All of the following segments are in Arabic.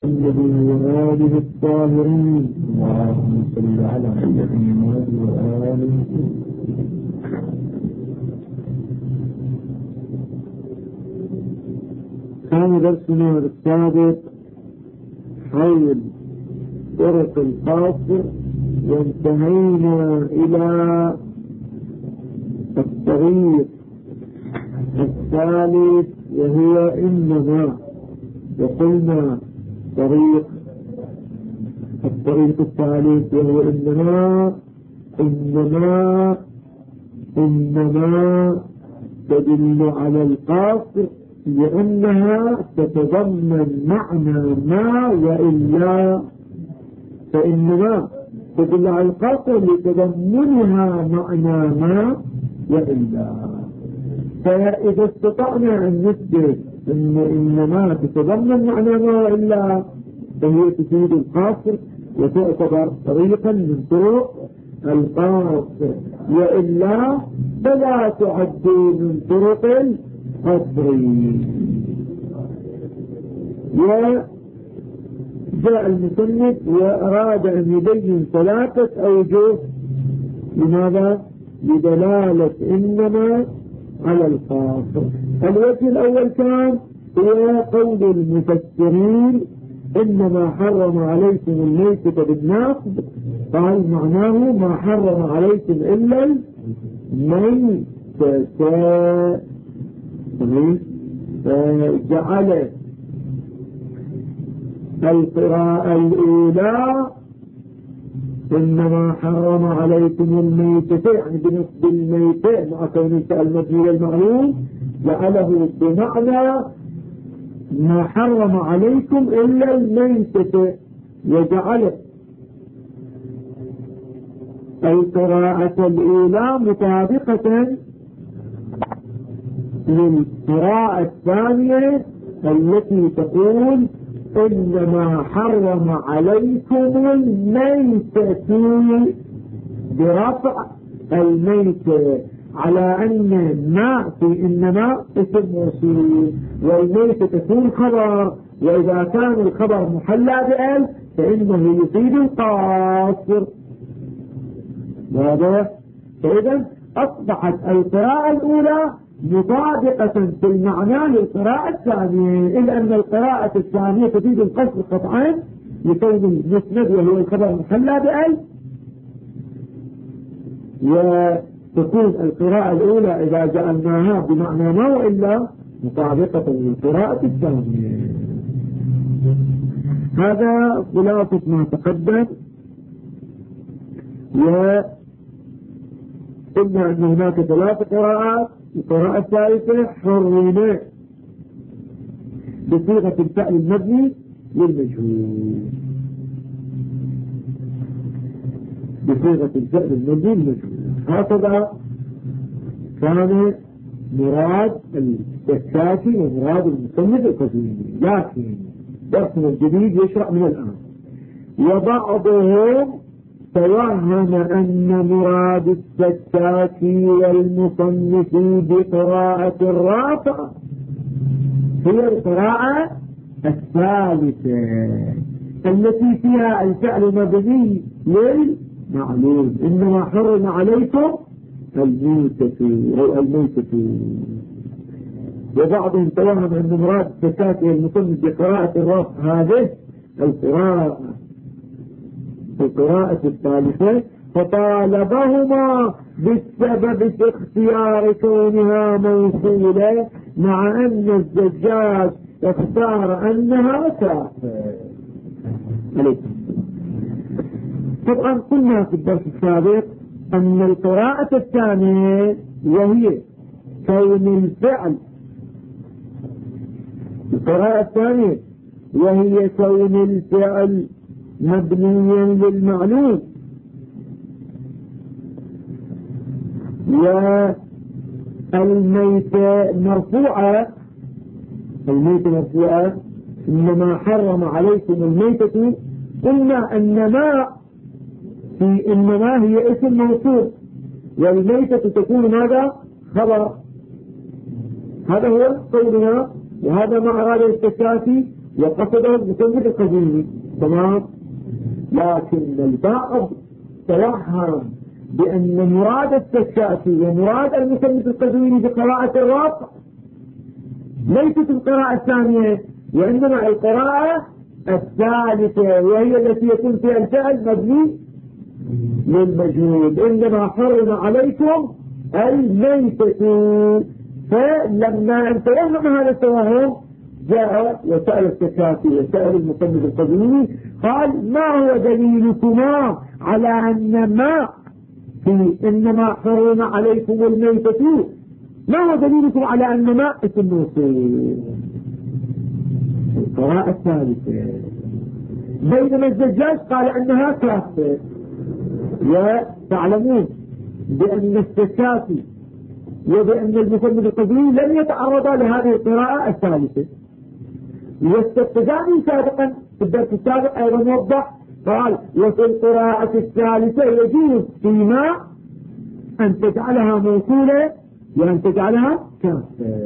النبي وآله الطاهرين اللهم صل على محمد وآله. كان درسنا السابق حول طرق القاصر، وانتهينا إلى الطريق الثالث وهو إنما، وقلنا الطريق الثالث وهو إنما تدل على القاصر لأنها تتضمن معنى ما، وإلا فإنما تدل على القاصر لتضمنها معنى ما وإلا. فإذا استطعنا أن نثبت إنما تتضمن معنى ما وإلا فهي تفيد القاصر وتعتبر طريقا من طرق القاصر، وإلا فلا تعد من طرق القصر. وجاء المصنف وأراد أن يبين ثلاثة أوجه. لماذا؟ لدلالة إنما على القاصر. الوجه الأول كان هو قول المفسرين إنما حرم عليكم الميتة بالنقد، قال معناه ما حرم عليكم إلا الميتة، فجعل القراءة الأولى إنما حرم عليكم الميتة، يعني بنسبة الميتة مع كونه المبني المعلوم، جعله بمعنى ما حرم عليكم إلا الميتة، وجعل القراءة الأولى مطابقة للقراءة الثانية التي تقول إنما حرم عليكم الميتة برفع الميتة، على أن ما في إنما اسم موصول والميتة تكون خبر، وإذا كان الخبر محلى بأل فإنه يفيد القاصر. واضح؟ فإذا أصبحت القراءة الأولى مطابقة في المعنى للقراءة الثانية، إلا أن القراءة الثانية تفيد القصر قطعا لكون المسند وهو الخبر محلى بأل، وتكون القراءة الأولى إذا جعلناها بمعنى ما وإلا مطابقة للقراءة الثانية. هذا خلاصة ما تقدم. وقلنا أن هناك ثلاث قراءات. القراءة الثالثة حرمت بصيغة الفعل المبني للمجهول، بصيغة الفعل المبني للمجهول. هكذا كان مراد السكاتي ومراد المصنف القديم، لكن درسنا الجديد يشرع من الآن. وبعضهم توهم أن مراد السكاتي والمصنف بقراءة الرافع هي القراءة الثالثة التي فيها الفعل مبني للمعلوم، إنما حرم عليكم الميتة. وبعضهم توهم أن مراد السكاتي والمصنف بقراءة الرافع هذه القراءة الثالثة، فطالبهما بالسبب في اختيار كونها موصولة، مع أن الزجاج اختار أنها كافة. طبعا قلنا في الدرس السابق أن القراءة الثانية وهي كون الفعل، القراءة الثانية وهي كون الفعل مبنيا للمعلوم، والميتة مرفوعة. إنما حرم عليكم الميتة، قلنا أن ما في إنما هي اسم موصول، والميتة تكون ماذا؟ خبر. هذا هو قولنا، وهذا ما أراد السكاتي، وقصده المصنف القديم تمام. لكن البعض توهم بأن مراد السكاتي ومراد المصنف القديم بقراءة الرفع ليست القراءة الثانية وإنما القراءة الثالثة، وهي التي يكون فيها الفعل مبني للمجهول. إنما حرم عليكم الميتة. فلما انتهى هذا التوهم جاء وسأل السكاتي وسأل المصنف القديم قال ما هو دليلكما على أن ما في إنما حرم عليكم الميتة، ما هو دليلكم على أن ما اسم موصول؟ القراءة الثالثة. بينما الزجاج قال أنها كافة. وتعلمون بأن السكاتي وبأن المصنف القديم لم يتعرضا لهذه القراءة الثالثة. والتقدامي سابقا في الدرس السابق أيضا وضح قال وفي القراءة الثالثة يجوز فيما أن تجعلها موصولة وأن تجعلها كافة.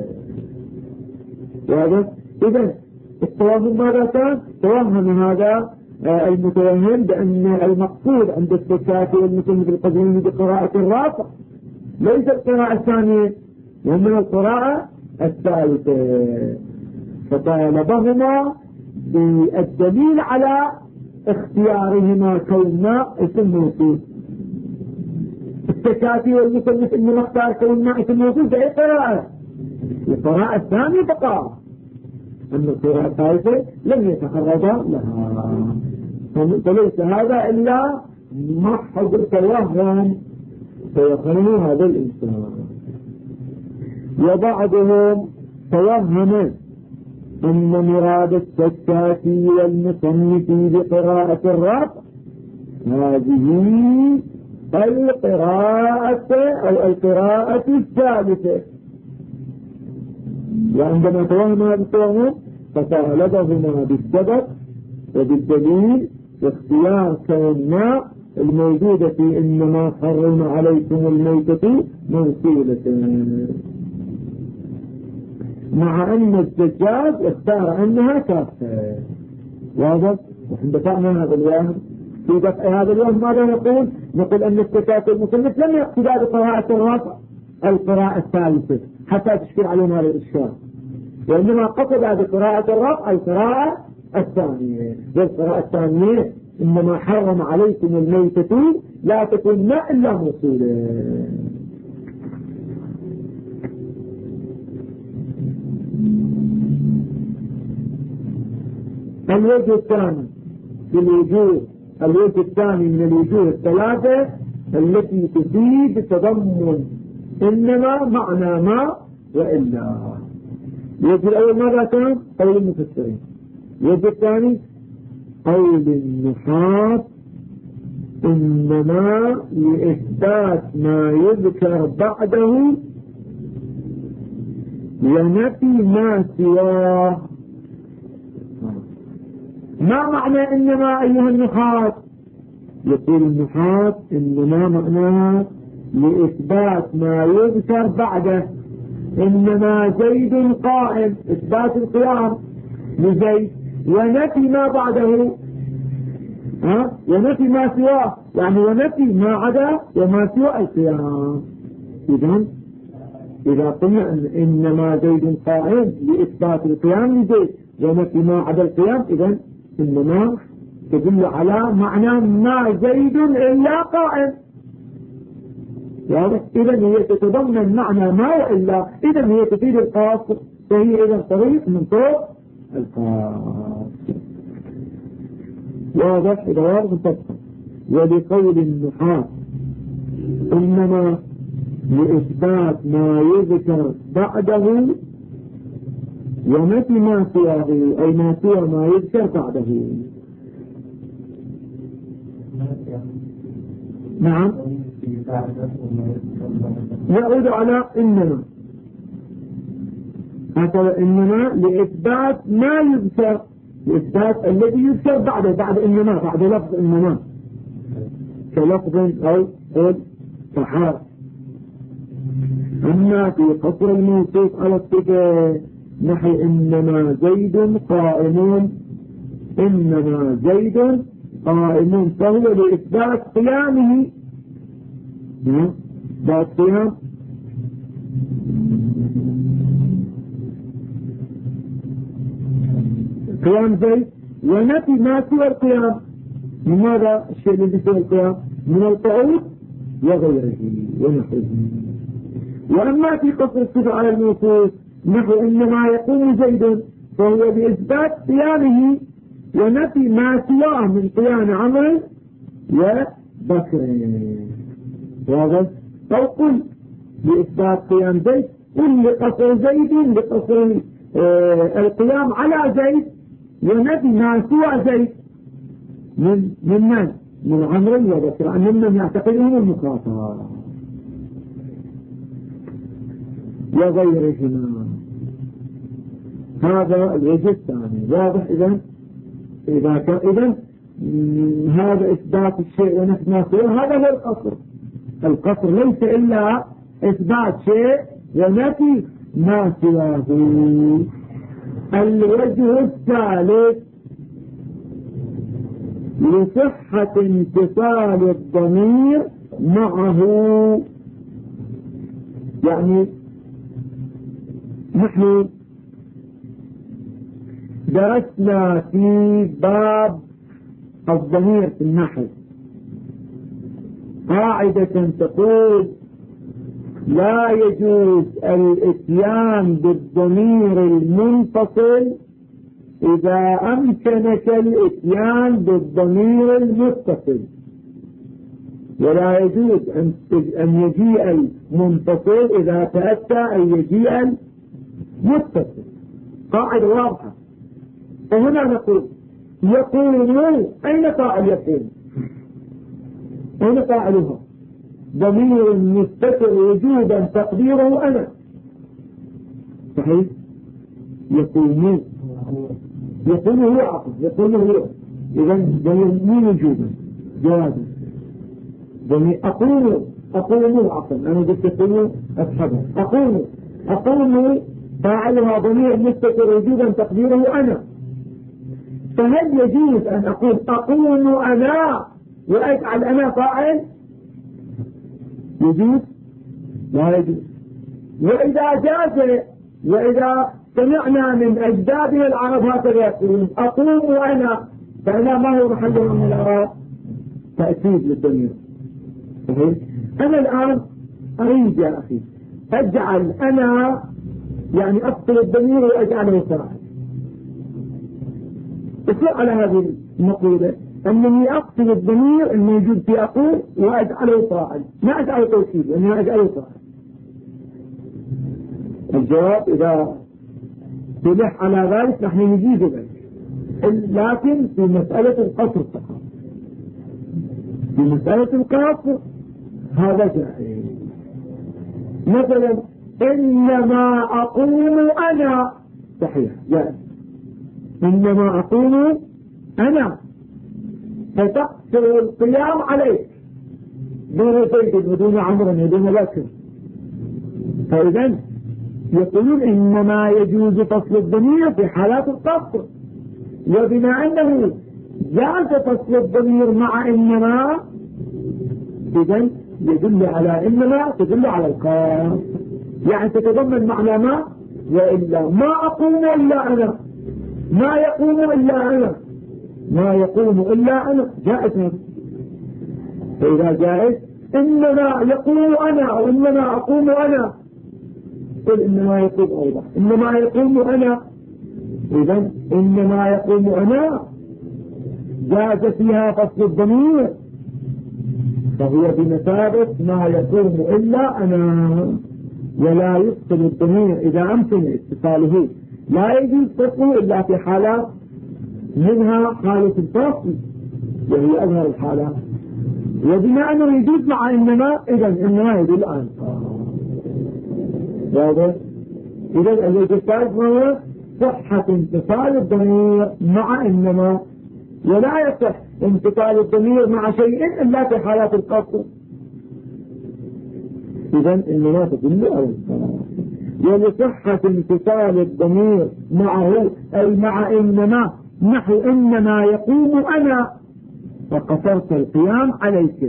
إذن التوهم ماذا كان؟ توهم هذا المتوهم بأن المقصود عند السكاتي والمصنف القديم بقراءة الرفع ليس القراءة الثانية ومن القراءة الثالثة. فطالبهما بالدليل على اختيارهما كونما اسم موصول. السكاتي والمصنف انما اختار كونما اسم موصول في قراءة، القراءة الثانية فقط، أما القراءة الثالثة لم يتعرضا لها. فليس هذا إلا محض توهم فيقرن هذا الإنسان. وبعضهم توهم أن مراد السكاتي والمصنف بقراءة الرفع هذه القراءة الثالثة. وعندما توهم هذا التوهم فطالبهما بالسبب وبالدليل واختيار كونما الموجودة في إنما حرم عليكم الميتة موصولة، مع أن الزجاج اختار أنها كافة. واضح؟ وحين دفعنا هذا الوهم في دفع هذا الوهم ماذا نقول؟ نقول أن السكاتي المصنف لم يقصد بقراءة الرفع القراءة الثالثة حتى تشكل علينا هذا الإشكال، وإنما قصد بقراءة الرفع القراءة الثانية. والقراءة الثانية إنما حرم عليكم الميتة لا تكون ما إلا موصولة. الوجه الثاني في الوجوه، الوجه الثاني من الوجوه الثلاثة التي تفيد تضمن إنما معنى ما وإلا. الوجه الأول ماذا كان؟ قول المفسرين. الوجه الثاني قول النحاة إنما لإثبات ما يذكر بعده ونفي ما سواه. ما معنى إنما أيها النحاة؟ يقول النحاة إنما معناها لإثبات ما يذكر بعده. إنما زيد قائم، إثبات القيام لزيد، ونفي ما بعده ونفي ما سواه، يعني ونفي ما عدا وما سوى القيام. إذا قلنا إنما زيد قائم لإثبات القيام لزيد ونفي ما عدا القيام، إذن إنما تدل على معنى ما زيد إلا قائم. إذن هي تتضمن معنى ما وإلا، إذن هي تفيد الخاص، فهي إذن طريق من طرق الخاص. واضح؟ إذا واضح تبقى. ولقول النحاة إنما لإثبات ما يذكر بعده ونفي ما سواه، أي ما سوى ما يذكر بعده. نعم، يعود على إنما، هكذا إنما لإثبات ما يذكر، لإثبات الذي يذكر بعده، بعد إنما، بعد لفظ إنما كلفظ أو قول فحال. أما في قصر الموصوف على الصفة نحو إنما زيد قائمون، إنما زيد قائمون، فهو لإثبات قيامه، إثبات قيام زيد، ونفي ما سوى القيام. من ماذا الشيء الذي سوى القيام؟ من القعود وغيره ونحوه. وأما في قصر الصفة على الموصوف نحو إنما يقوم زيد، فهو بإثبات قيامه ونفي ما سواه من قيام عمرو وبكر. واضح؟ أو قل بإثبات قيام زيد، قل لقصر زيد، لقصر القيام على زيد، ونفي ما سوى زيد من عمرو وبكر، أنهم يعتقدون المخاطرة وغيرهما. هذا الوجه الثاني. واضح؟ إذا كان هذا إثبات الشيء ونفي ما سواه، هذا هو القصر. القصر ليس إلا إثبات شيء ونفي ما سواه. الوجه الثالث لصحة انتصال الضمير معه. يعني نحن درسنا في باب الضمير في النحو قاعدة تقول لا يجوز الاتيان بالضمير المنفصل إذا أمكنك الاتيان بالضمير المتصل، ولا يجوز أن يجيء المنفصل إذا تأتى أن يجيء المتصل. قاعدة واضحة. وهنا نقول يقول، أين فاعل يقول؟ أين فاعلها؟ ضمير مستتر وجودا تقديره أنا. صحيح؟ يقول هو عقل، يقول هو. إذا ضمير مين وجودا؟ جوازا. ضمير أقول عقل، أنا قلت يقول أصحبه. أقول فاعلها ضمير مستتر وجودا تقديره أنا. فهل يجوز أن أقول أنا وأجعل أنا فاعل؟ يجوز؟ لا يجوز. وإذا سمعنا من أجدادنا العرب هكذا يقولون أقوم أنا، فأنا ما هو محل من العرب؟ تأكيد للضمير. أنا الآن أريد يا أخي أجعل أنا، يعني أفصل الضمير وأجعله فاعل. على هذه المقولة أنني أقصد الضمير الموجود في أقول وأجعله فاعل، ما أجعله توكيد، أنني أجعله فاعل. الجواب إذا تلح على ذلك نحن نجيز ذلك، لكن في مسألة القصر فقط. في مسألة القصر هذا جائز. مثلا إنما أقوم أنا، صحيح جائز. إنما أقوم أنا، فتقصر القيام عليك دون زيد ودون عمرو ودون بكر. فإذا يقولون إنما يجوز فصل الضمير في حالات القصر، وبما أنه جاز فصل الضمير مع إنما، إذن يدل على إنما تدل على القصر، يعني تتضمن معنى ما وإلا. ما أقوم إلا أنا، ما يقوم إلا أنا، ما يقوم إلا أنا، جائز هذا. فإذا جائز إنما يقوم أنا أو إنما أقوم أنا، قل إنما يقوم أوضح، إنما يقوم أنا. إذن إنما يقوم أنا جاز فيها فصل الضمير، فهو بمثابة ما يقوم إلا أنا، ولا يفصل الضمير إذا أمكن اتصاله. لا يجوز فصله إلا في حالات، منها حالة الفصل وهي أظهر الحالات. وبما أنه يجوز مع إنما، إذن إنما يدل على واضح. إذن الوجه الثالث هو صحة انتصال الضمير مع إنما، ولا يصح انتقال الضمير مع شيء إلا في حالات القصر. إذن إنما تدل على الصلاة. ولصحة انتصال الضمير معه أي مع إنما، نحو إنما يقوم أنا فقصرت القيام عليك.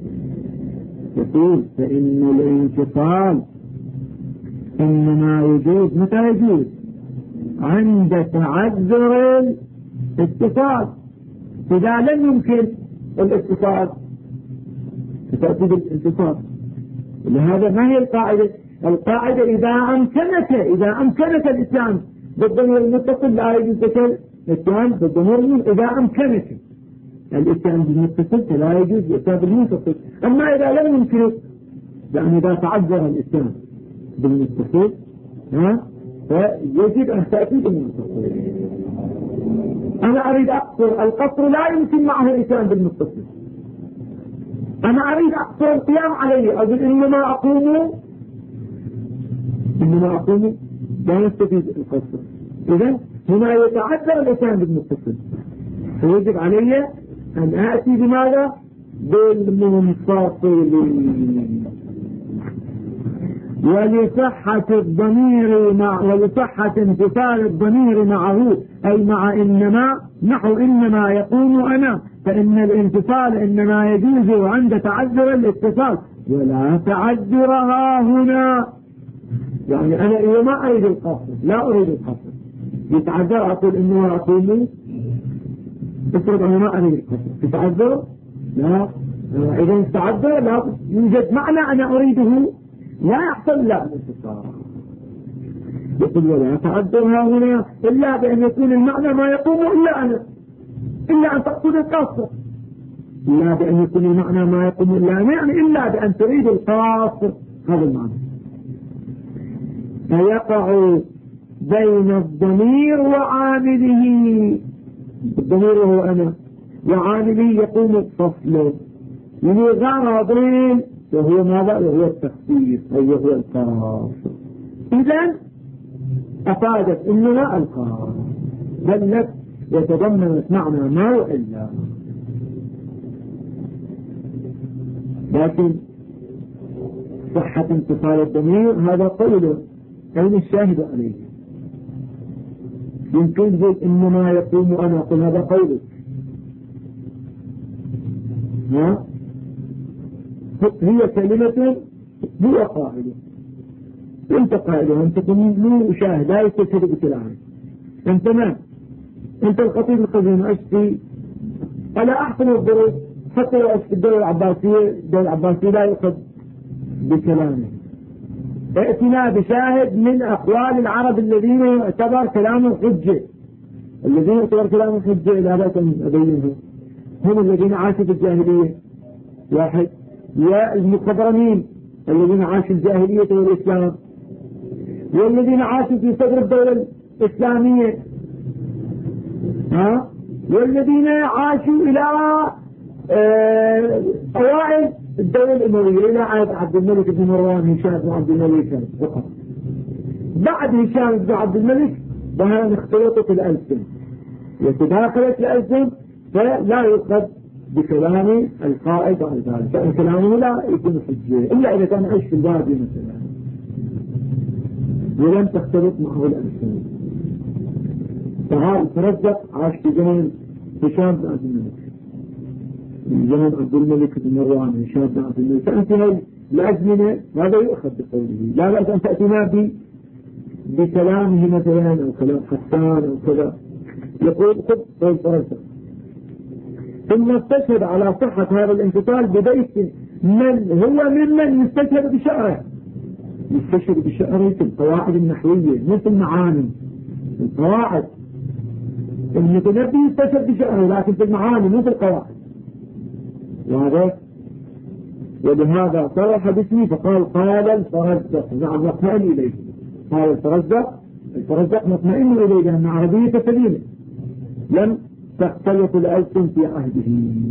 يقول فإن الانفصال إنما يجوز متى يجوز؟ عند تعذر الاتصال. إذا لم يمكن الاتصال فتأتي بالانتصال. لهذا ما هي القاعدة؟ القاعدة إذا أمكنك الإتيان بالضمير المتصل لا يجوز لك الإتيان بالضمير. إذا أمكنك الإتيان بالمتصل فلا يجوز الإتيان بالمنفصل. أما إذا لم يمكنك، يعني إذا تعذر الإتيان بالمتصل فيجب أن تأتي بالمنفصل. أنا أريد أقصر، القصر لا يمكن معه الإتيان بالمتصل. أنا أريد أقصر القيام عليه، أقول إنما أقوم لا يستفيد القصر. إذن هنا يتعذر الإتيان بالمتصل، فيجب علي أن آتي بماذا؟ بالمنفصل. ولصحة انفصال الضمير معه أي مع إنما، نحو إنما يقوم أنا، فإن الانفصال إنما يجوز عند تعذر الاتصال ولا تعذرها هنا. يعني أنا إذا ما أريد القصر، لا أريد القصر، يتعذر أقول إنما أقوم، افرض أنا ما أريد القصر، يتعذر لا. إذا يتعذر لا يوجد معنى أنا أريده لا يحصل لا الانتصار. يقول ولا تعذرها هنا إلا بأن يكون المعنى ما يقوم إلا أنا، إلا أن تقصد القصر. إلا بأن يكون المعنى ما يقوم إلا أنا، يعني إلا بأن تريد القصر، هذا المعنى. فيقع بين الضمير وعامله، الضمير هو أنا وعامله يقوم فصله من غرضين، وهو ماذا؟ وهو التخصيص أي وهو القاصر. إذن أفادت إننا القاصر بلت وتضمنت معنى ما وإلا. لكن صحة انتصال الضمير هذا قوله، أين الشاهد عليه؟ يمكن تقول إنما يقوم أنا، أقول هذا قوله. هي كلمة هو قائله، انت قائله، انت له شاهد لا يستشهد بكلامه. انت ما انت الخطيب القديم اشتي الا احسن الظروف، حتى لو اشتي الدولة العباسية لا يؤخذ بكلامه. ائتنا بشاهد من اقوال العرب الذين يعتبر كلامه حجة. الذين يعتبر كلامه حجة لا بأس ان ابينهم، هم الذين عاشوا في الجاهلية واحد، يا المخضرمين الذين عاشوا الجاهلية والإسلام، والذين عاشوا في صدر الدولة الإسلامية، والذين عاشوا إلى أوائل الدولة الأموية إلى عهد عبد الملك بن مروان هشام بن عبد الملك فقط. بعد هشام بن عبد الملك بها اختلطت الألسن وتداخلت الألسن، فلا يؤخذ بكلام القائد عن ذلك، فإن كلامه لا يكون حجة إلا إذا كان عيش في البادية مثلا ولم تختلط معه الألسن. فهذا ترزق عاش في زمن هشام بن عبد الملك، زمن عبد الملك بن مروان هشام بن عبد الملك، فأنت الأزمنة هذا يؤخذ بقوله، لا بأس أن تأتينا بكلامه مثلا أو كلام حسان أو كذا. يقول خذ قول ترزق. ثم استشهد على صحة هذا الانفصال ببيت من هو ممن يستشهد بشعره، يستشهد بشعره في القواعد النحوية مثل معاني القواعد. المتنبي يستشهد بشعره لكن في المعاني مثل القواعد. ولهذا صرح باسمه فقال قال الفرزدق، نعم مطمئن إليه. قال الفرزدق مطمئن إليه لأن عربية سليمة لم تختلط الألسن في عهده.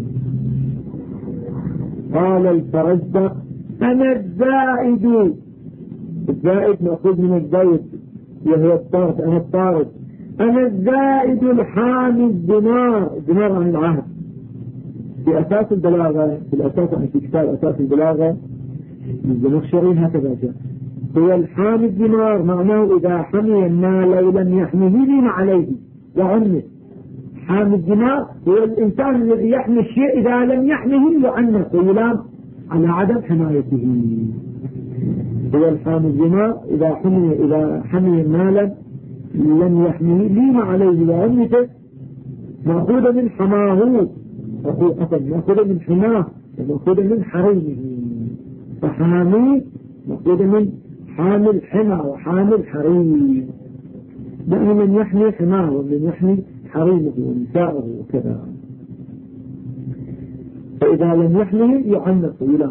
قال الفرزدق أنا الزائد مأخوذ من الزيد وهو الطارد، أنا الطارد، أنا الزائد الحامي الدمار عن العهد. في أساس البلاغة، في الأساس في كتاب أساس البلاغة الزمخشري هكذا جاء، هو الحامي الدمار، معناه إذا حمي المال لو لم يحميه لم عليه وعنه. حامي الدمار هو الإنسان الذي يحمي الشيء إذا لم يحميه يعنه ويلام على عدم حمايته. هو الحامي الدمار إذا حمي مالا لم يحميه لم عليه وعنته، مأخوذ من حماه، مأخوذ من حماه ومأخوذ من حريمه. فحامي مأخوذ من حامل حمى وحامل حريم، يعني من يحمي حماه ومن يحمي حريمه ونساءه وكذا. فإذا لم يحمه يعنف إلى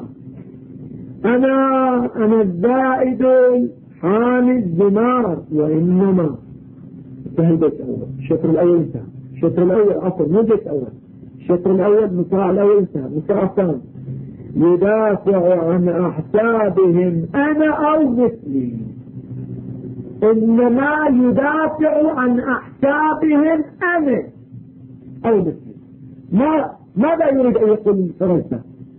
أنا الزائد حامي الدمار وإنما انتهى البيت الأول. الشطر الأول انتهى. الشطر الأول أصل مو البيت الأول. الشطر الأول مصراع الأول انتهى. مصراع الثاني يدافع عن أحسابهم أنا أو مثلي. إنما يدافع عن أحسابهم أنا أو مثلي. ماذا يريد أن يقول فرنسا؟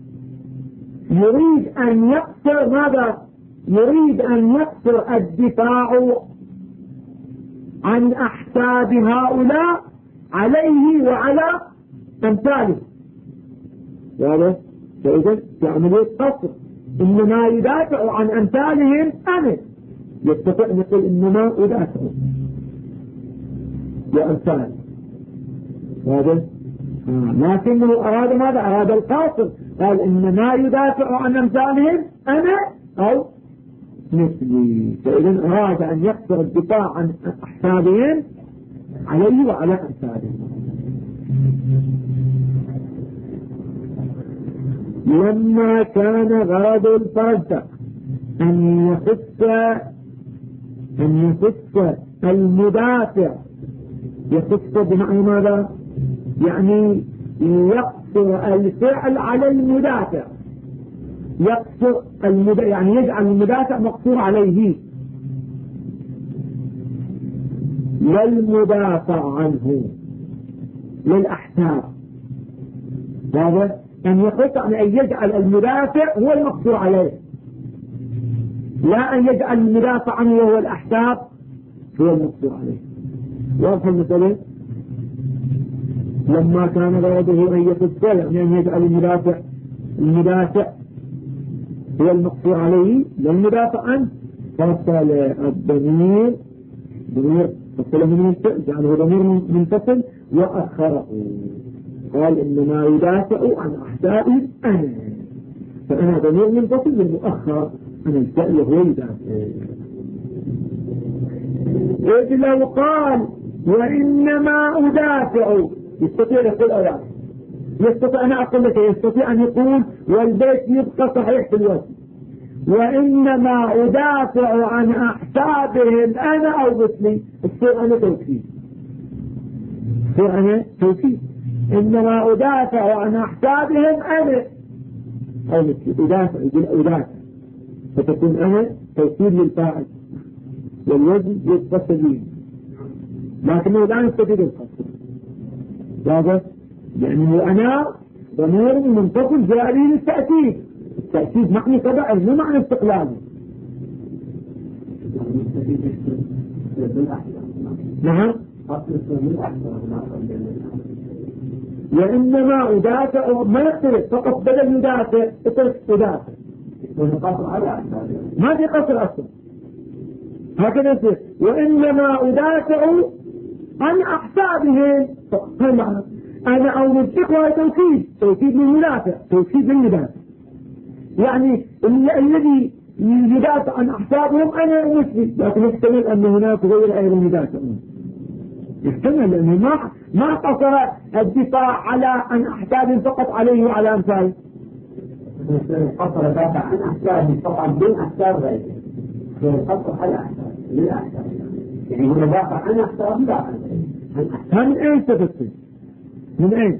يريد أن يقصر ماذا؟ يريد أن يقصر الدفاع عن أحساب هؤلاء عليه وعلى أمثاله. واضح؟ فإذا في عملية قصر. إنما يدافع عن أمثالهم أنا. يستطيع أن يقول إنما يدافع وأمثال. واضح؟ لكنه أراد ماذا؟ أراد القاصر. قال إنما يدافع عن أمثالهم أنا أو مثلي. فإذا أراد أن يقصر الدفاع عن أحسابهم عليه وعلى أمثالهم. لما كان غرض الفرد أن يخص المدافع، يخص بمعنى ماذا؟ يعني يقصر الفعل على المدافع، يقصر يعني يجعل المدافع مقصور عليه للمدافع عنه للأحساب. هذا أن يخص أن يجعل المدافع هو المقصور عليه، لا أن يجعل المدافع عنه وهو الأحساب هو المقصور عليه. واضح المثل؟ لما كان غرضه أن يخص يعني أن يجعل المدافع هو المقصور عليه للمدافع عنه، فصل الضمير فصله جعله ضمير منفصل وأخره. قال إنما يدافع عن أحسابه أنا، فأنا ضمير منفصل للمؤخر عن الفعل وهو يدافع. إذ لو قال وإنما أدافع يستطيع يقول أولا، يستطيع أنا أقول لك يستطيع أن يقول والبيت يبقى صحيح في الوزن وإنما أدافع عن أحسابهم أنا أو مثلي. الصير أنا توكيد، الصير أنا توكيد. إنما أدافع عن أحسابهم أنا أو مثلي. أدافع يقول أدافع، فتكون أنا توكيد للفاعل والوزن يبقى سبيل، لكنه لا يستفيد القصر. واضح؟ يعني أنا ضمير منفصل جاري للتأكيد. التأكيد معنى تبع مو معنى استقلالي. نعم. وإنما أدافع ما يختلف، فقط بدل يدافع أدافع ما في قصر أصلا. هكذا يصير وإنما أدافع عن أحسابهم. أنا أو مدفقها توكيد للمدافع، توكيد للمدافع. يعني الذي يدافع عن أحسابهم أنا ومثلي، لكن يحتمل أن هناك غير أيضا يدافع، يحتمل لأنه ما قصر الدفاع عن أحسابهم فقط عليه وعلى أمثاله. قصر دافع عن أحسابهم فقط دون أحساب غيره، قصر على أحساب للأحساب، يعني هو دافع عن أحسابهم لا عن أحساب. من أين تفصل؟ من أين؟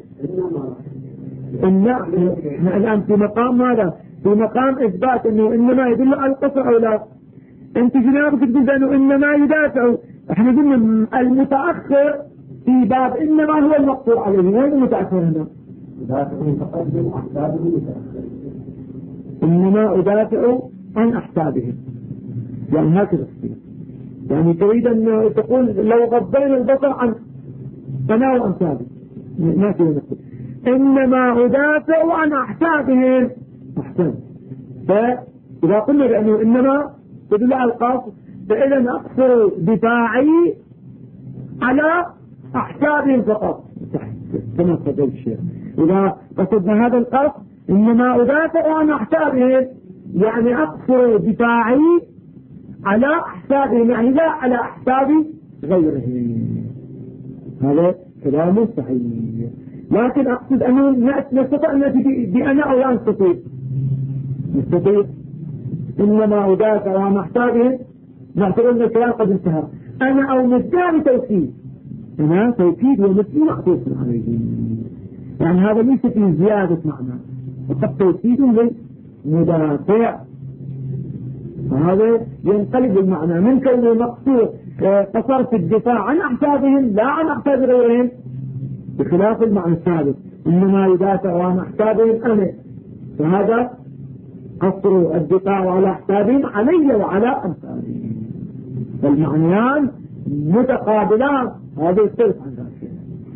الآن في مقام ماذا؟ في مقام إثبات أنه إنما يدل على القصر أو لا. أنت جنابك تقول أنه إنما يدافع. احنا قلنا المتأخر في باب إنما هو المقصور عليه. وين المتأخر هنا؟ يدافع متقدم أحسابه متأخر. إنما أدافع عن أحسابهم. يعني هكذا تصير. يعني تريد أن تقول لو غضينا البصر عن أنا وأمثالي ما كذا نقول، إنما أدافع عن أحسابهم. أحسن. فإذا قلنا بأنه إنما تدل على القصد، فإذا أقصر دفاعي على أحسابهم فقط كما قدر الشيء. إذا قصدنا هذا القصد إنما أدافع عن أحسابهم، يعني أقصر دفاعي على أحسابهم، يعني لا على أحساب غيرهم. هذا كلام صحيح. لكن أقصد أنه نستطيع أن نأتي بأنا أو لا نستطيع؟ نستطيع. إنما أدافع عن أحسابهم نعتبر أن الكلام قد انتهى. أنا أو مدعي توكيد، أنا توكيد ومثل معطوف عليه، يعني هذا ليس في زيادة معنى، وقد توكيد للمدافع، فهذا ينقلب المعنى من كونه مقصود قصرت الدفاع عن أحسابهم لا عن أحساب غيرهم، بخلاف المعنى الثالث إنما يدافع عن أحسابهم أنا، فهذا قصر الدفاع على أحسابهم علي وعلى أمثالهم، فالمعنيان متقابلان. هذا يختلف عن ذلك.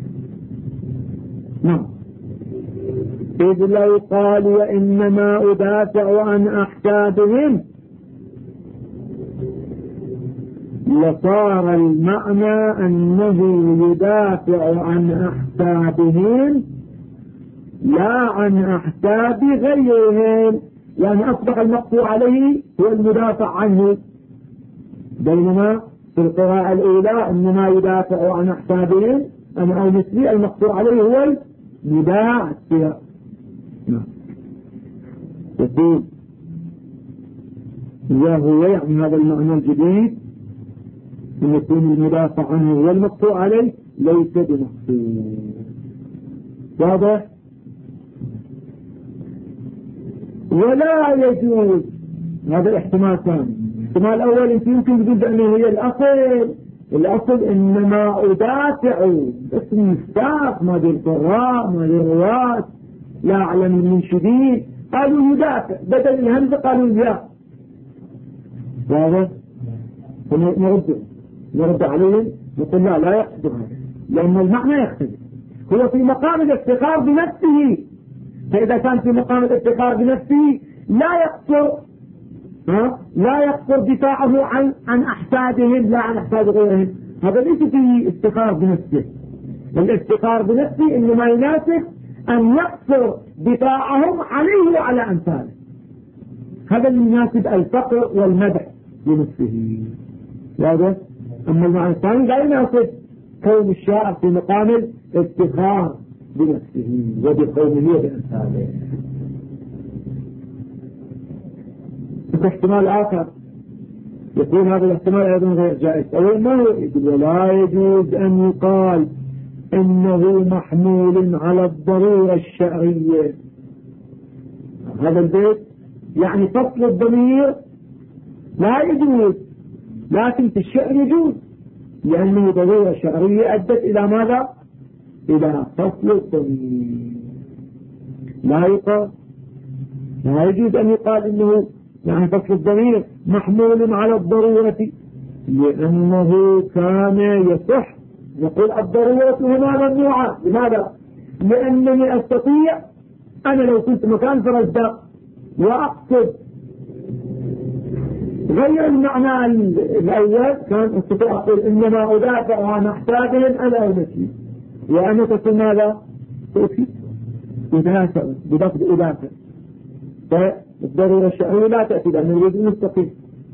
نعم. إذ لو قال وإنما أدافع عن أحسابهم لصار المعنى أنه يدافع عن أحسابهم لا عن أحساب غيرهم، يعني أصبح المقصود عليه هو المدافع عنه، بينما في القراءة الأولى إنما يدافع عن أحسابهم أنا أو مثلي المقصود عليه هو المدافع. يقول وهو يعني هذا المعنى الجديد أن يكون المدافع عنه هو المقصود عليه ليس بمقصود. واضح؟ ولا يجوز، هذا احتمال ثاني. الاحتمال الأول يمكن تقول أنه هي الأصل إنما أدافع اسم مفتاح، ما دي القراء ما دي الرواة لا أعلم المنشدين قالوا يدافع بدل الهمزة قالوا الياء. واضح؟ نرد عليهم نقول لا يقصد هذا، لأن المعنى يختلف. هو في مقام الافتقار بنفسه، فإذا كان في مقام الافتقار بنفسه لا يقصر دفاعه عن أحسابهم لا عن أحساب غيرهم، هذا ليس فيه افتقار بنفسه. الافتقار بنفسه إنما يناسب أن يقصر دفاعهم عليه وعلى أمثاله، هذا يناسب الفقر والمدح بنفسه. هذا أما المعنى الثاني لا يناسب كون الشاعر في مقام الافتخار بنفسه وبقومه وبأمثاله. احتمال آخر يكون هذا الاحتمال أيضا غير جائز. أول ما يقول ولا يجوز أن يقال إنه محمول على الضرورة الشرعية. هذا البيت يعني فصل الضمير لا يجوز، لكن في الشعر يجوز، لأنه ضرورة شرعية أدت إلى ماذا؟ إلى فصل الضمير. لا يجوز أن يقال إنه يعني فصل الضمير محمول على الضرورة، لأنه كان يصح يقول الضرورة هنا ممنوعة. لماذا؟ لأنني أستطيع أنا لو كنت مكان فرزدق وأقصد غير المعنى الأول كان أستطيع أقول إنما أدافع عن أحسابهم أنا ونفسي، وأنا تقول ماذا؟ تأتي أدافع بلفظ أدافع، فالضرورة الشرعية لا تأتي لأن الوجه مستقيم.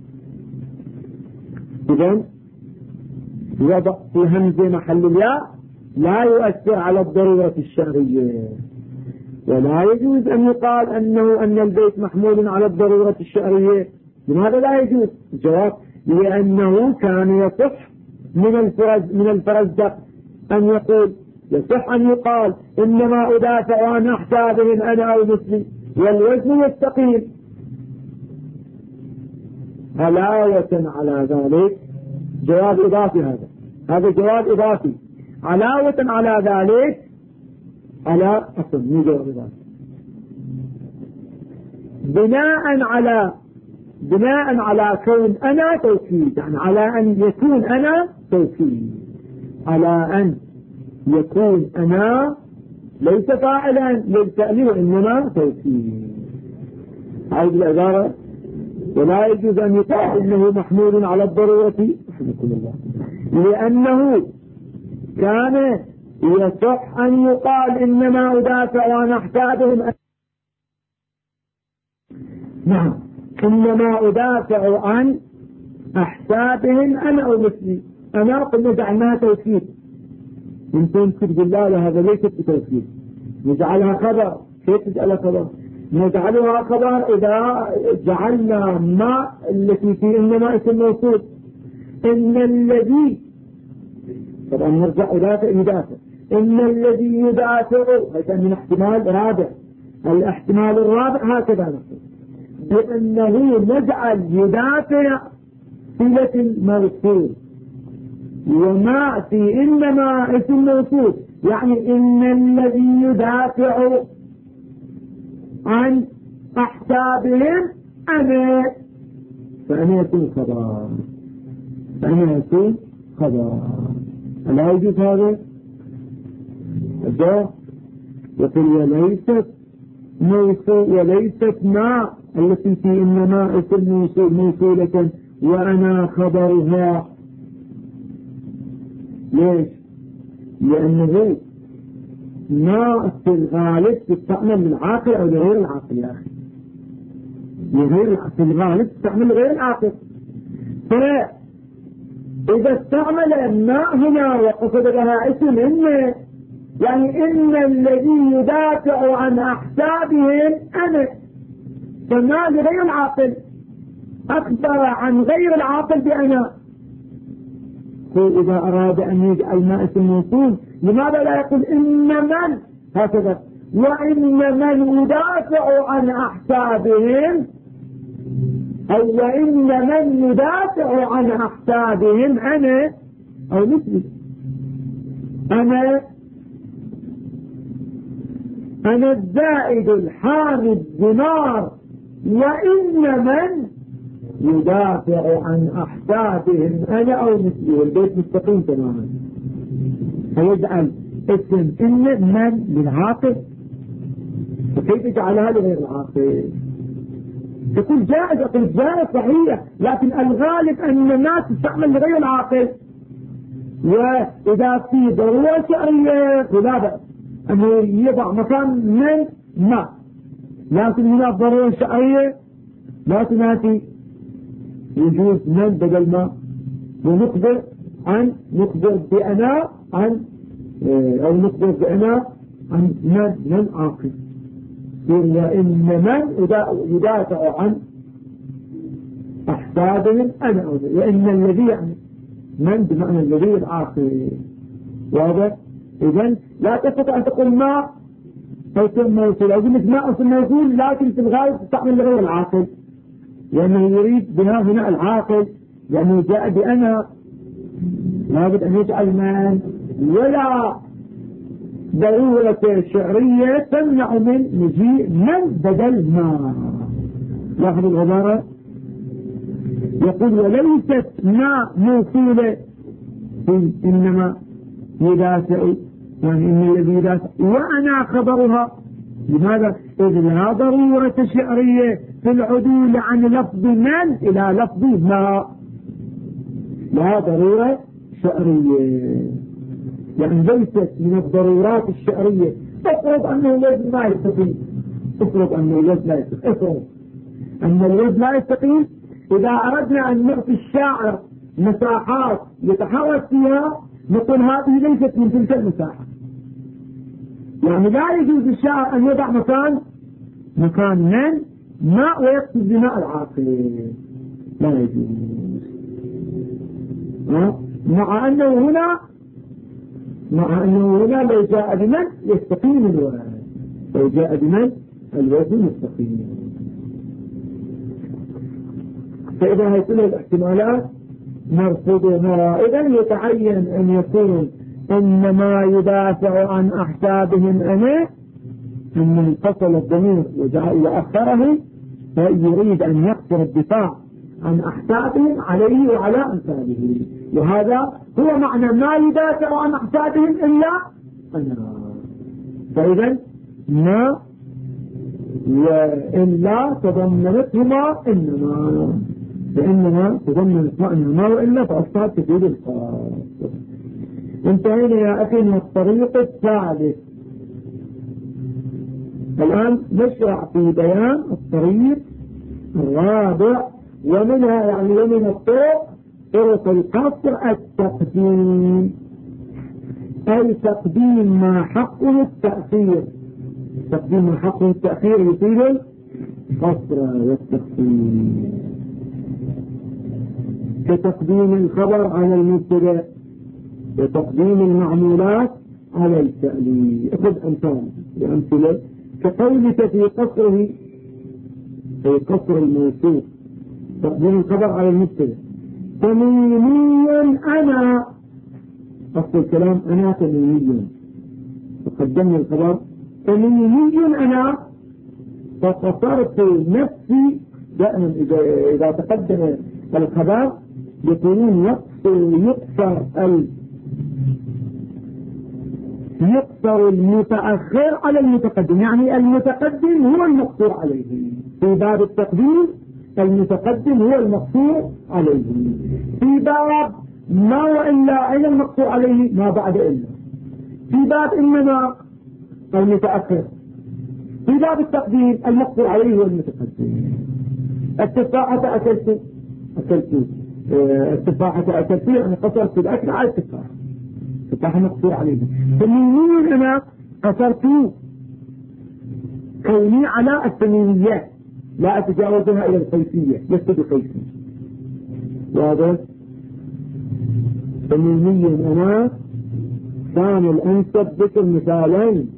إذن وضع في همزة محل الياء لا يؤثر على الضرورة الشرعية، ولا يجوز أن يقال أن البيت محمول على الضرورة الشرعية. لماذا لا يجوز؟ الجواب لأنه كان يصح من الفرزدق أن يقول يصح أن يقال إنما أدافع عن أحسابهم أنا أو مثلي والوزن يستقيم. علاوة على ذلك جواب إضافي، هذا جواب إضافي. علاوة على ذلك على أصل مو جواب إضافي، بناء على بناء على كون أنا توكيد، يعني على أن يكون أنا توكيد، على أن يكون أنا ليس فاعلا للفعل وإنما توكيد. هذه العبارة ولا يجوز أن يقال إنه محمول على الضرورة رحمكم الله، لأنه كان يصح أن يقال إنما أدافع عن أحسابهم. نعم، إنما أدافع عن أحسابهم أنا أو مثلي. أنا قلنا جعلناها توكيد، يمكن تقول لا هذا ليست بتوكيد، نجعلها خبر. كيف تجعلها خبر؟ نجعلها خبر إذا جعلنا ما التي في إنما اسم موصول. إن الذي، طبعا نرجع يدافع، إن الذي يدافع هذا من احتمال رابع. الاحتمال الرابع هكذا نقول بأنه نجعل يدافع صلة الموصول، وما في إنما اسم موصول، يعني إن الذي يدافع عن أحسابهم أنا، فأنا يكون خبر، فأنا يكون خبر. لا يجوز هذا الدور. يقول وليست ما التي في إنما اسم موصول موصولة وأنا خبرها. ليش؟ لأنه ما في الغالب تستعمل للعاقل أو لغير العاقل يا أخي، في الغالب تستعمل لغير العاقل. فإذا استعمل ما هنا وقصد لها اسم إن، يعني إن الذي يدافع عن أحسابهم أنا، فما لغير العاقل، أخبر عن غير العاقل بأنا. إذا أراد أن يجعل ما اسم موصول لماذا لا يقول إن من هكذا، وإن من يدافع عن أحسابهم، أو وإن من يدافع عن أحسابهم أنا أو مثلي. أنا الزائد الحامي الدمار، وإن من يدافع عن أحسابهم أنا أو مثلي. البيت مستقيم تماما، فيجعل اسم إن من للعاقل، فكيف يجعلها لغير العاقل؟ تقول جائز، أقول جائز صحيح، لكن الغالب أن ما تستعمل لغير العاقل. وإذا في ضرورة شرعية فلا بأس أنه يضع مكان من ما، لكن هنا ضرورة شرعية لا تنافي يجوز من بدل ما، ونخبر بأنا عن، أو نخبر بأنا عن من عاقل. وإن من يدافع عن أحسابهم أنا أو، وإن الذي يعني من بمعنى الذي العاقل. واضح؟ إذن لا تستطيع أن تقول ما اسم موصول، أقول لك ما اسم موصول، لكن في الغالب تستعمل لغير العاقل، لأنه يريد بها هنا العاقل، لأنه جاء بأنا لابد أن يجعل من، ولا ضرورة شعرية تمنع من مجيء من بدل ما. لاحظ العبارة، يقول وليست ما موصولة إنما يدافع، يعني إن الذي يدافع وأنا خبرها. لماذا؟ إذ لا ضرورة شعرية في العدول عن لفظ من إلى لفظ ما، لا ضرورة شعرية، يعني ليست من الضرورات الشعرية. افرض أنه الوزن ما يستقيم، افرض أن الوزن لا يستقيم، إذا أردنا أن نعطي الشاعر مساحات يتحرك فيها نقول هذه ليست من تلك المساحة، يعني لا يجوز للشاعر أن يضع مكان من ما ويقصد بماء العاقل، لا يجوز. مع أنه هنا لو جاء بمن يستقيم الوزن، لو جاء بمن الوزن يستقيم. فإذا هي كل الاحتمالات نرفضها. إذن يتعين أن يكون إنما يدافع عن أحسابهم أنا، أن انفصل الضمير وجاء إلى أخره، فيريد أن يقصر الدفاع عن أحسابهم عليه وعلى أمثاله، وهذا هو معنى ما يدافع عن أحسابهم إلا أنا. فإذا ما وإلا تضمنتهما إنما، فإنما تضمنتهما إنما وإلا فأصبحت تفيد الخاص. انتهينا يا أخي من الطريق الثالث. الآن نشرع في بيان الطريق الرابع، ومنها يعني ومن الطرق طرق القصر التقديم، أي تقديم ما حقه التأخير. تقديم ما حقه التأخير يفيد القصر والتقديم، كتقديم الخبر على المبتدأ وتقديم المعمولات على التأليف. خذ أمثلة كقولك في قصره، في قصر الموصوف تقديم الخبر على المبتدأ تميميا أنا، أصل الكلام أنا تميميا، فقدمنا الخبر تميميا أنا، فقصرت نفسي. دائما إذا تقدم الخبر يقولون يقصر المتأخر على المتقدم، يعني المتقدم هو المقصور عليه. في باب التقديم المتقدم هو المقصور عليه، في باب ما وإلا أين المقصور عليه؟ ما بعد إلا. في باب إنما المتأخر، في باب التقديم المقصور عليه هو المتقدم. التفاحة أكلت التفاحة أكلت، يعني قصرت في الأكل على التفاحة، التفاحة مقصور عليه. تميمين أنا قصرت كوني على التميميات، لا أتجاوزها إلى القيسية، يسد قيسي. واضح؟ تميميا أنا كان الأنسب ذكر مثالين.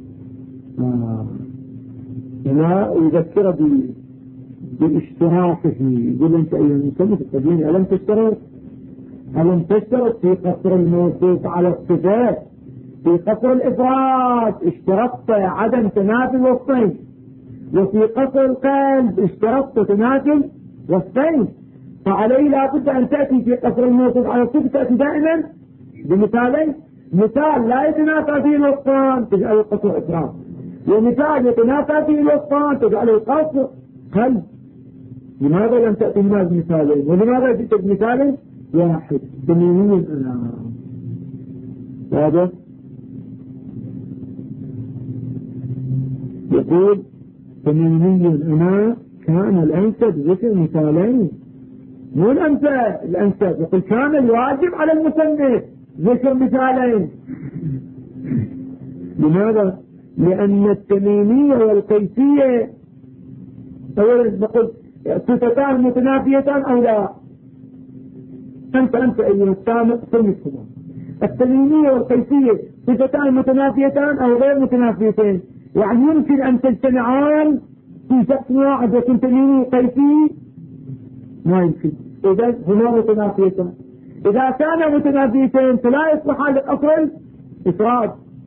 هنا يذكر باشتراكه، يقول أنت أيها المسلم تقدمين ألم تشترط في قصر الموصوف على الصفات؟ في قصر الإفراد اشترطت عدم تنافي الوصفين، وفي قصر القلب اشترطت تنافي الوصفين، فعليه لا بد أن تأتي في قصر الموصوف على الصفة تأتي دائما بمثالين، مثال لا يتنافى فيه الوصفان تجعل القصر إفراد، ومثال يتنافى فيه الوصفان تجعل القصر قلب. لماذا لم تأتي هنا بمثالين؟ ولماذا جئت بمثال واحد؟ تميميا أنا. هذا يقول تميميا أنا كان الأنسب ذكر مثالين، مو الأنسب يقول كان الواجب على المصنف ذكر مثالين. لماذا؟ لأن التميمية والقيسية أولا نقول صفتان متنافيتان أو لا؟ أنت أيها السامع سمتهما. التميمية والقيسية صفتان متنافيتان أو غير متنافيتين، يعني يمكن أن تجتمعان في شخص واحد يكون تميمي قيسي؟ ما يمكن. إذا هما متنافيتان، إذا كان متنافيتين فلا يصلحان للأصل إفراد.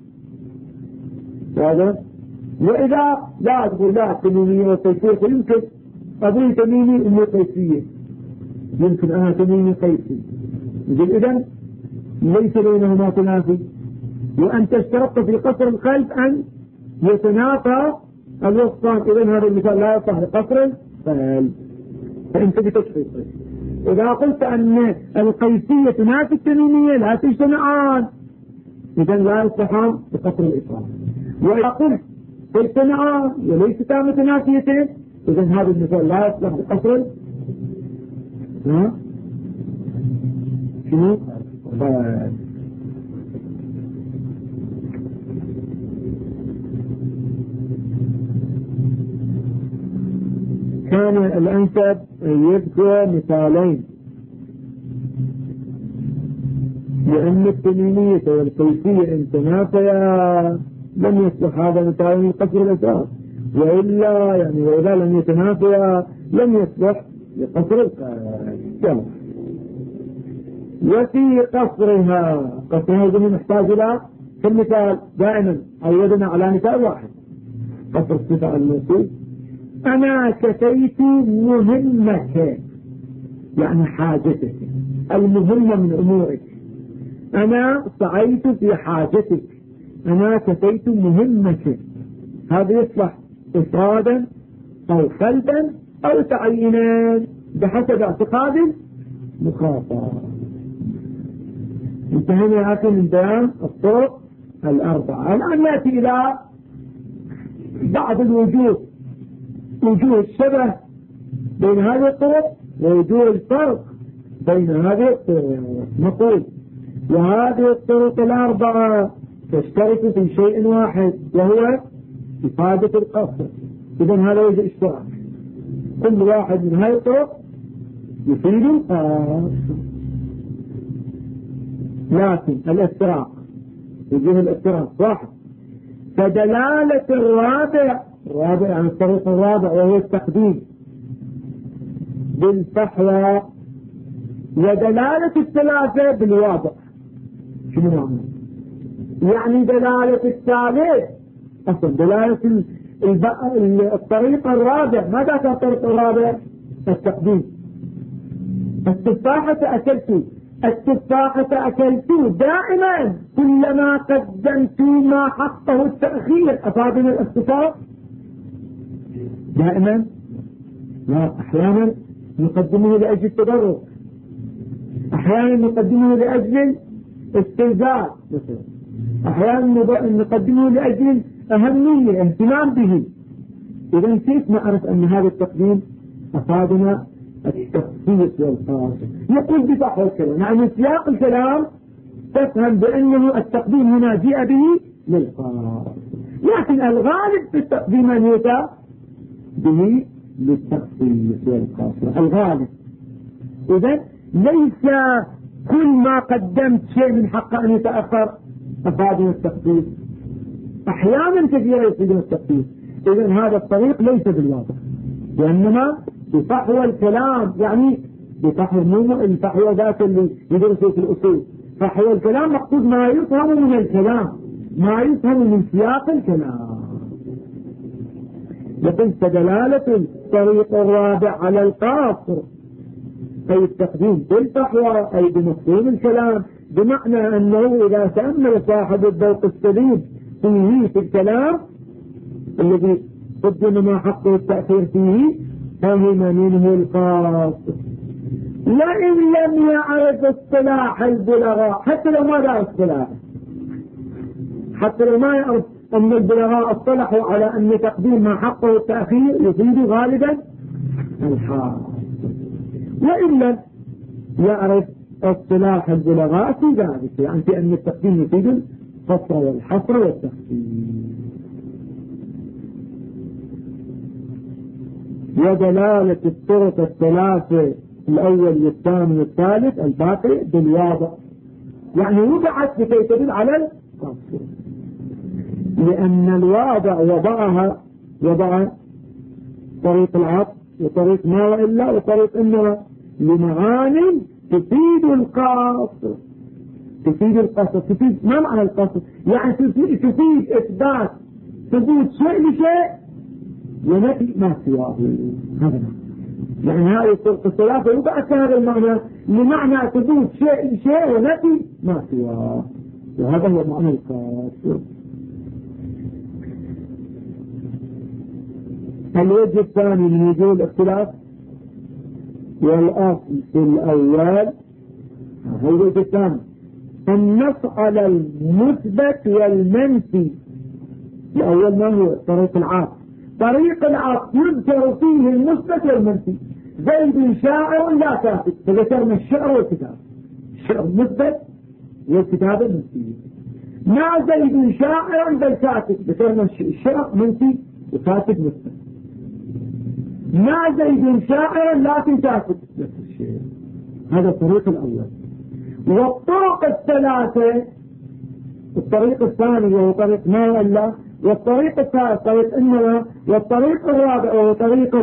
هذا وإذا لا تقول لا تميمية والقيسية، يمكن أقول تميمي أمي قيسية، يمكن أنا تميمي قيسي، يقول إذن ليس بينهما تنافي. وأنت اشترطت في قصر القلب أن يتنافى الوصفان، إذن هذا المثال لا يصح لقصر القلب، فأنت بتشخيص. إذا قلت أن القيسية تنافي التميمية لا تجتمعان، إذن لا يصلحان لقصر الإفراد. وإذا قلت تجتمعان وليستا متنافيتين، إذن هذا المثال لا يصلح لقصر شنو؟ كان الأنسب يذكر مثالين، لأن التميمية والقيسية إن تنافيا لم يصلح هذا مثال لقصر الأساس، وإلا يعني وإذا لم يتنافيا لم يصلح لقصر القلب. وفي قصرها يجب نحتاج إلى كالمثال دائما عودنا على مثال واحد، قصر الصفة الموصوف أنا كفيت مهمك يعني حاجتك المهمة من أمورك، أنا سعيت في حاجتك، أنا كفيت مهمك. هذا يصلح إفرادا أو خلدا أو تعيينا بحسب اعتقاد المخاطب. انتهينا يا أخي من بيان الطرق الأربعة. الآن نأتي إلى بعض الوجوه، وجوه الشبه بين هذه الطرق ووجوه الفرق بين هذه الطرق. نقول وهذه الطرق الأربعة تشترك في شيء واحد وهو إفادة القصر. إذن هذا وجه اشتراك، كل واحد من هذه الطرق يفيد القصر. لكن الافتراق وجوه الافتراق واحد. فدلالة الرابع عن الطريق الرابع وهو التقديم بالفحوى، ودلالة الثلاثة بالواضع. شنو معنى؟ يعني دلالة الثالث أصلا دلالة الطريق الرابع. ماذا كان الطريق الرابع؟ التقديم. التفاحة أكلت دائما كلما قدمت ما حقه التأخير أفادنا الاختصار دائما. لا، أحيانا نقدمه لأجل التضرر، أحيانا نقدمه لأجل استنزال، أحيانا نقدمه لأجل أهمية اهتمام به. إذا كيف نعرف أن هذا التقديم أفادنا التخصيص والخاص؟ يقول بفحوى الكلام، يعني سياق الكلام تفهم بأنه التقديم هنا جاء به للخاص، لكن الغالب في التقديم أن يؤتى به للتخصيص والخاص الغالب. إذا ليس كل ما قدمت شيء من حق أن يتأخر أفادنا التخصيص، أحيانا كثيرة يفيدنا التخصيص. إذا هذا الطريق ليس بالواضح، وإنما بفحوى الكلام، يعني بفحوى الفحوى ذات اللي يدرسه في الأصول. فحوى الكلام مقصود ما يفهم من الكلام، ما يفهم من سياق الكلام. لكن دلالة الطريق الرابع على القاصر أي التقديم بالفحوى أي بمفهوم الكلام، بمعنى أنه إذا تأمل صاحب الذوق السليم فيه في الكلام الذي قدم ما حقه التأخير فيه فهم منه القاصر. لئن لم يعرف اصطلاح البلغاء، حتى لو ما دار اصطلاح، حتى لو ما يعرف أن البلغاء اصطلحوا على أن تقديم ما حقه التأخير يفيد غالبا الحاصل، وإن لم يعرف اصطلاح البلغاء في ذلك، يعني في أن التقديم يفيد القصر والحصر والتخفيف. ودلالة الطرق الثلاثة الأول والثاني والثالث الباقي بالواضع، يعني وضعت لكي تدل على القصر، لأن الواضع وضع طريق العطف وطريق ما وإلا وطريق إنما لمعان تفيد القصر. تفيد القصر، تفيد ما معنى القصر؟ يعني تفيد إثبات ثبوت شيء لشيء ونفي ما سواه. هذا يعني هذه الطرق الثلاثة وضعت هذا المعنى لمعنى ثبوت شيء لشيء ونفي ما سواه، وهذا هو معنى القصر. الوجه الثاني من وجوه الاختلاف والأصل في الأول هو الوجه الثاني النص على المثبت والمنفي. الأول ما هو طريق العاطف؟ طريق العاطف يذكر فيه المثبت والمنفي. زيد شاعر لا كاتب، فذكرنا الشعر والكتاب، الشعر مثبت والكتاب المنفي. ما زيد شاعر بل كاتب، ذكرنا الشعر منفي وكاتب مثبت. ما زيد شاعر لكن كاتب، نفس الشيء. هذا الطريق الأول. والطرق الثلاثة، الطريق الثاني وهو طريق ما وإلا، والطريق الثالث طريق إنما، والطريق الرابع وهو طريق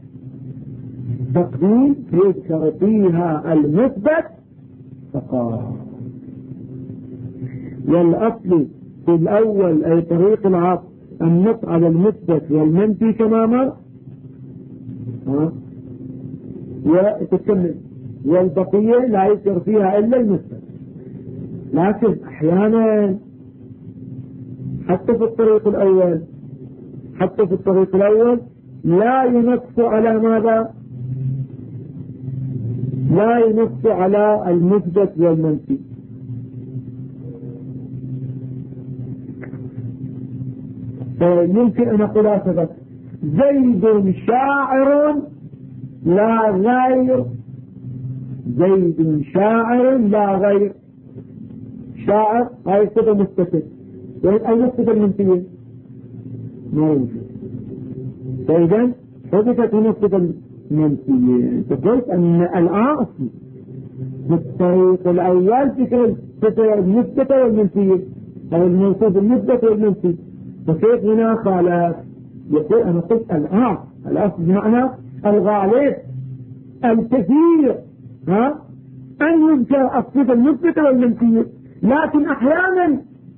التقديم يذكر فيها المثبت فقط. والأصل في الأول أي طريق العطف النص على المثبت والمنفي كما مر، وتكمل، والبقية لا يذكر فيها إلا المثبت. لكن أحيانا حتى في الطريق الأول لا ينص على ماذا؟ لا ينص على المثبت والمنفي. فيمكن أن أقول هكذا: زيد شاعر لا غير. زيد شاعر لا غير. شاعر هاي صفة مستتر، أي صفة المنفية موجود. فإذا حدثت هنا الصفة المنفية. فقلت أن الآن في الطريق الأول فكرة الصفة المثبتة والمنفية أو الموصوف المثبت والمنفي. فكيف هنا خالف؟ يقول أنا قلت الآن الأصل بمعنى الغالب الكثير أن يذكر الصفة المثبتة والمنفية، لكن أحيانا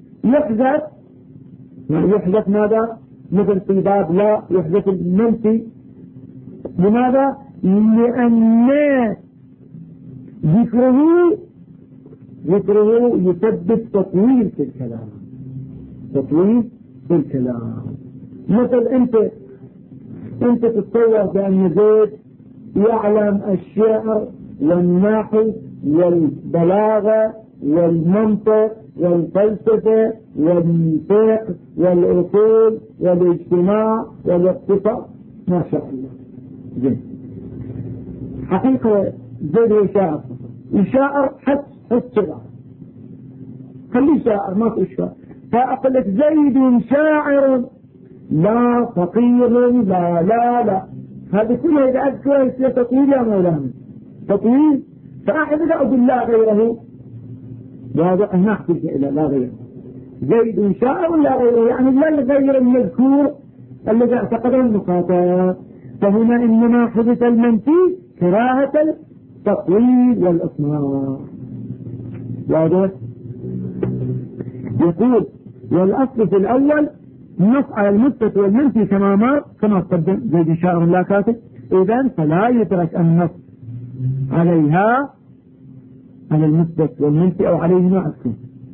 يحدث ماذا؟ مثل في باب لا يحدث المنفي. لماذا؟ لأن ذكره يسبب تطويل في الكلام. مثل أنت تتصور بأن زيد يعلم الشعر والنحو والبلاغة والمنطق والفلسفة والفقه والأصول والاجتماع والاقتصاد. ما شاء الله زين. حقيقة زيد هو شاعر. الشاعر حس شعر، خليه شاعر ما في إشكال. فأقول لك زيد شاعر لا فقير لا هذه كلها إذا أذكرها يصير تطويل يا مولانا، تطويل. فأحد لا أقول لا غيره، واضح نحتاج إلى لا غيره. زيد شاعر لا غيره، يعني لا الغير المذكور الذي اعتقده المخاطب. فهنا إنما حدث المنفي كراهة التطويل والإصناع. واضح؟ يقول والأصل في الأول النص على المثبت والمنفي كما قدم زيد شاعر لا كاتب. إذن فلا يترك النص عليها على المثبت والمنفي أو عليهما أكثر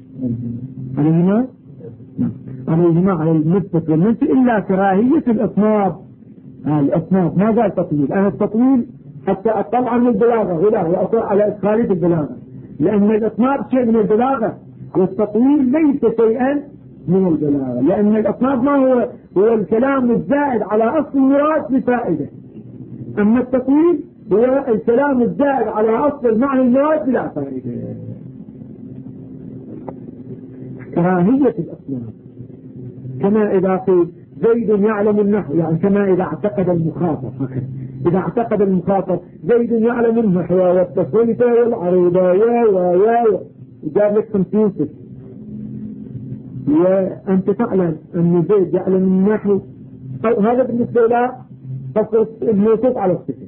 عليهما على المثبت والمنفي إلا كراهية الإطناب. الإطناب ما قال تطويل. أنا التطويل حتى أطلع من البلاغة وأطلع على إدخالية البلاغة، لأن الإطناب شيء من البلاغة والتطويل ليس شيئا من البلاغة، لأن الإطناب ما هو الكلام الزائد على أصل المراد بفائدة، أما التطويل هو الكلام الزائد على أصل المعنى المراد بلا فائدة. كراهية الأصنام كما إذا قيل زيد يعلم النحو، يعني كما إذا اعتقد المخاطب هكذا. إذا اعتقد المخاطب زيد يعلم النحو والتصريف والعروضة وجاب لك 50 صفة، وأنت تعلم أن زيد يعلم النحو، أو هذا بالنسبة إلى قصر الموصوف على الصفة،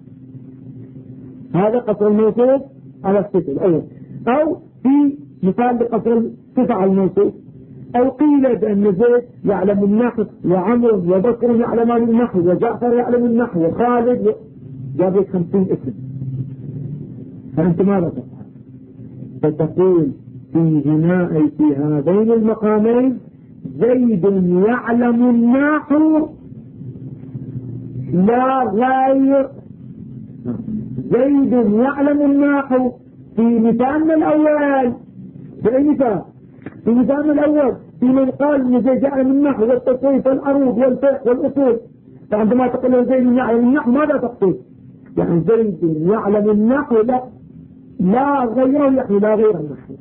هذا قصر الموصوف على الصفة الأول. أو في مثال بقصر الصفة على الموصوف، أو قيل بأن زيد يعلم النحو وعمر وبكر يعلمان النحو وجعفر يعلم النحو وخالد جاب لك 50 اسم. فأنت ماذا تفعل؟ فتقول في جناء في هذين المقامين زيد يعلم النحو لا غير. زيد يعلم النحو في مثالنا الأول. بأي مثال؟ في مثالنا الأول في من قال ان زيد يعلم النحو والتصريف والعروض والفقه والأصول. فعندما تقول زيد يعلم النحو ماذا تقصد؟ يعني زيد يعلم النحو لا غيره، يعني لا غير النحو.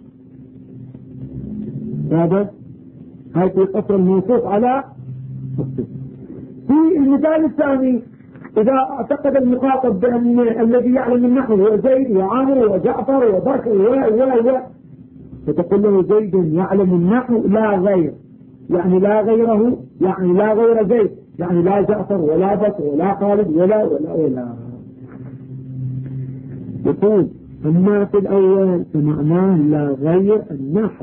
هذا هاي في قصر الموصوف على الصفة. في المثال الثاني إذا اعتقد المخاطب بأن الذي يعلم النحو هو زيد وعمر وجعفر وبكر فتقول له زيد يعلم النحو لا غير، يعني لا غيره، يعني لا غير زيد، يعني لا جعفر ولا بكر ولا خالد ولا. يقول أما في الأول فمعناه لا غير النحو.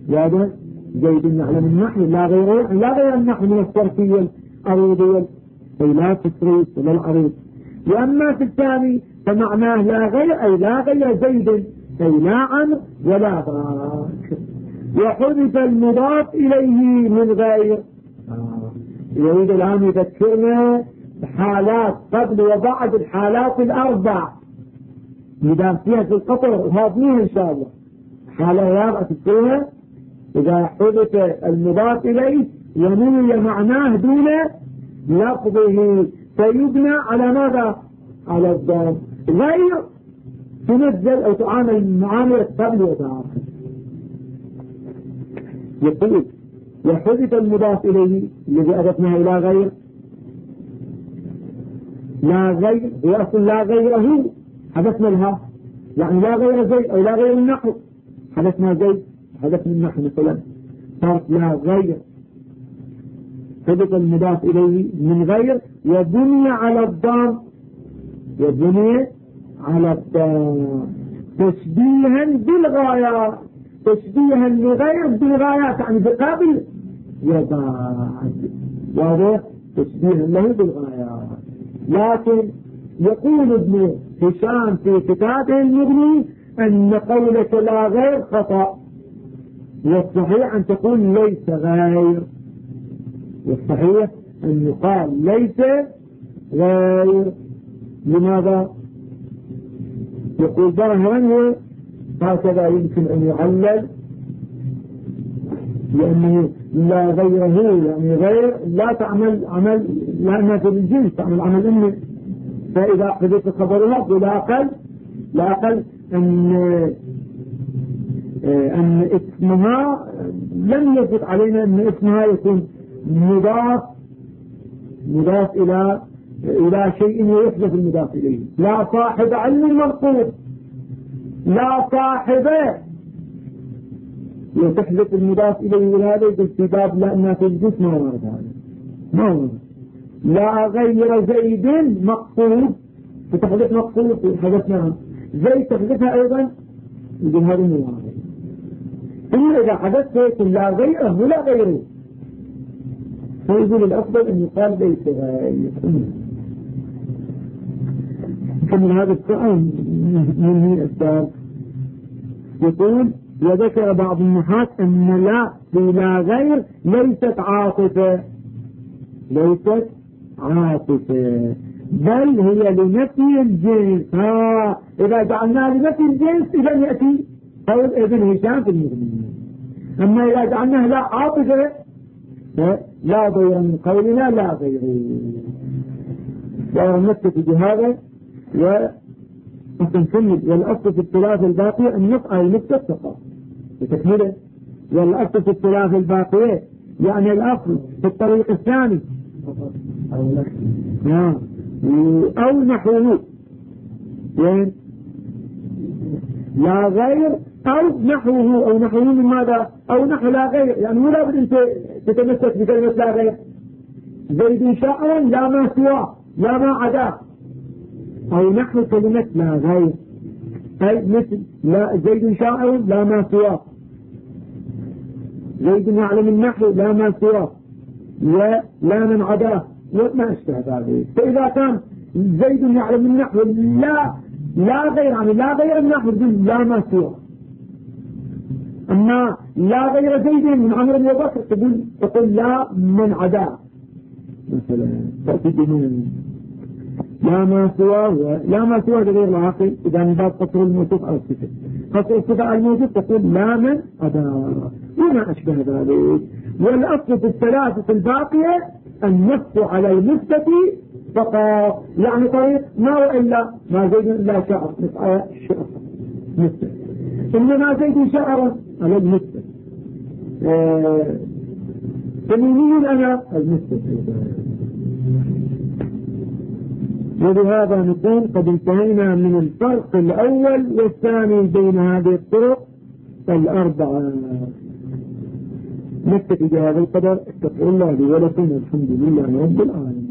زيد يعلم النحو لا غيره، لا غير النحو من الصرفية العروضية أي لا تصريف ولا العروض. وأما في الثاني فمعناه لا غير، أي لا غير زيد، أي لا عمرو ولا باك. وحذف المضاف إليه من غير. يريد الآن يذكرنا حالات قبل وبعد الحالات الأربع مدام فيها في القطر وهذه إن شاء الله. حالة رابعة تذكرها إذا حذف المضاف إليه ونوي معناه دون لفظه فيبنى على ماذا؟ على الضم. غير تنزل أو تعامل معاملة قبل وبعد. يقول وحذف المضاف إليه الذي أضفناه إلى غير، لا غير وأصل لا غيره حدثنا لها، يعني لا غير زيد أو لا غير النحو، حدثنا زيد حدثنا النحو مثلا، صارت لا غير. حذف المضاف إليه من غير وبني على الضم، وبني على الضم تشبيها بالغايات، تشبيها لغير بالغايات يعني بقابل وبعد، واضح؟ تشبيها له بالغايات. لكن يقول ابن هشام في كتابه المغني أن قولك لا غير خطأ، والصحيح أن تقول ليس غير، والصحيح أن يقال ليس غير. لماذا؟ يقول ظاهرا هكذا يمكن أن يعلل، لأنه لا غيره يعني غير لا تعمل عمل لأنها في الجنس تعمل عمل إنه، فإذا حدث خبرها لا أقل أن اسمها لم يثبت علينا أن اسمها يكون مضاف إلى شيء ويحدث المضاف إليه. لا صاحب علم مرقوب، لا صاحب يتحدث المضاف إليه وهذا يقول في باب لأنها في الجنس ما ورد هذا، ما ورد. لا غير زيد مقصود تحدث مقصود حدثناها، زيد تحدثها أيضا يقول هذا مو واضح. إلا إذا حدث يكون لا غيره ولا غيره، فيقول الأفضل أن يقال ليس غير. كمل هذا السؤال من أسباب. يقول وذكر بعض النحاة أن لا في لا غير ليست عاطفة، بل هي لنفي الجنس. إذا جعلناها لنفي الجنس إذا يأتي قول ابن هشام في المغني. أما إذا جعلناها لا عاطفة لا ضير من قولنا لا غير. ونكتفي بهذا ونكمل. والأصل في الثلاث الباقية أن يقع المكتب فقط بتكمله. والأصل في الثلاث الباقية يعني الأصل في الطريق الثاني أو نحوه وين لا غير أو نحوه، أو نحوه من ماذا؟ أو نحو لا غير، يعني مو لابد أنت تتمسك بكلمة لا غير. زيد شاعر لا ما سواه لا ما عداه، أو نحو كلمة لا غير، أي مثل لا زيد شاعر لا ما سواه، زيد يعلم النحو لا ما سواه، لا من عداه وما أشبه ذلك. فإذا كان زيد يعلم النحو لا غير يعني لا غير النحو لا ما سواه. أما لا غير زيد من عمرو وبكر تقول لا من عداه مثلا، تأتي بمن لا ما سواه غير العاقل. إذا من باب قصر الموصوف أو الصفة، قصر الصفة الموجود تقول لا من عداه وما أشبه ذلك. والأصل في الثلاثة الباقية النص على المثبت فقط، يعني طريق ما وإلا ما زيد إلا شعر مثبت، إنما زيد شعر على المثبت، تميمي أنا المثبت. وبهذا نكون قد انتهينا من الفرق الأول والثاني بين هذه الطرق الأربعة. نكتفي بهذا القدر. استغفر الله لي ولكم، والحمد لله رب العالمين.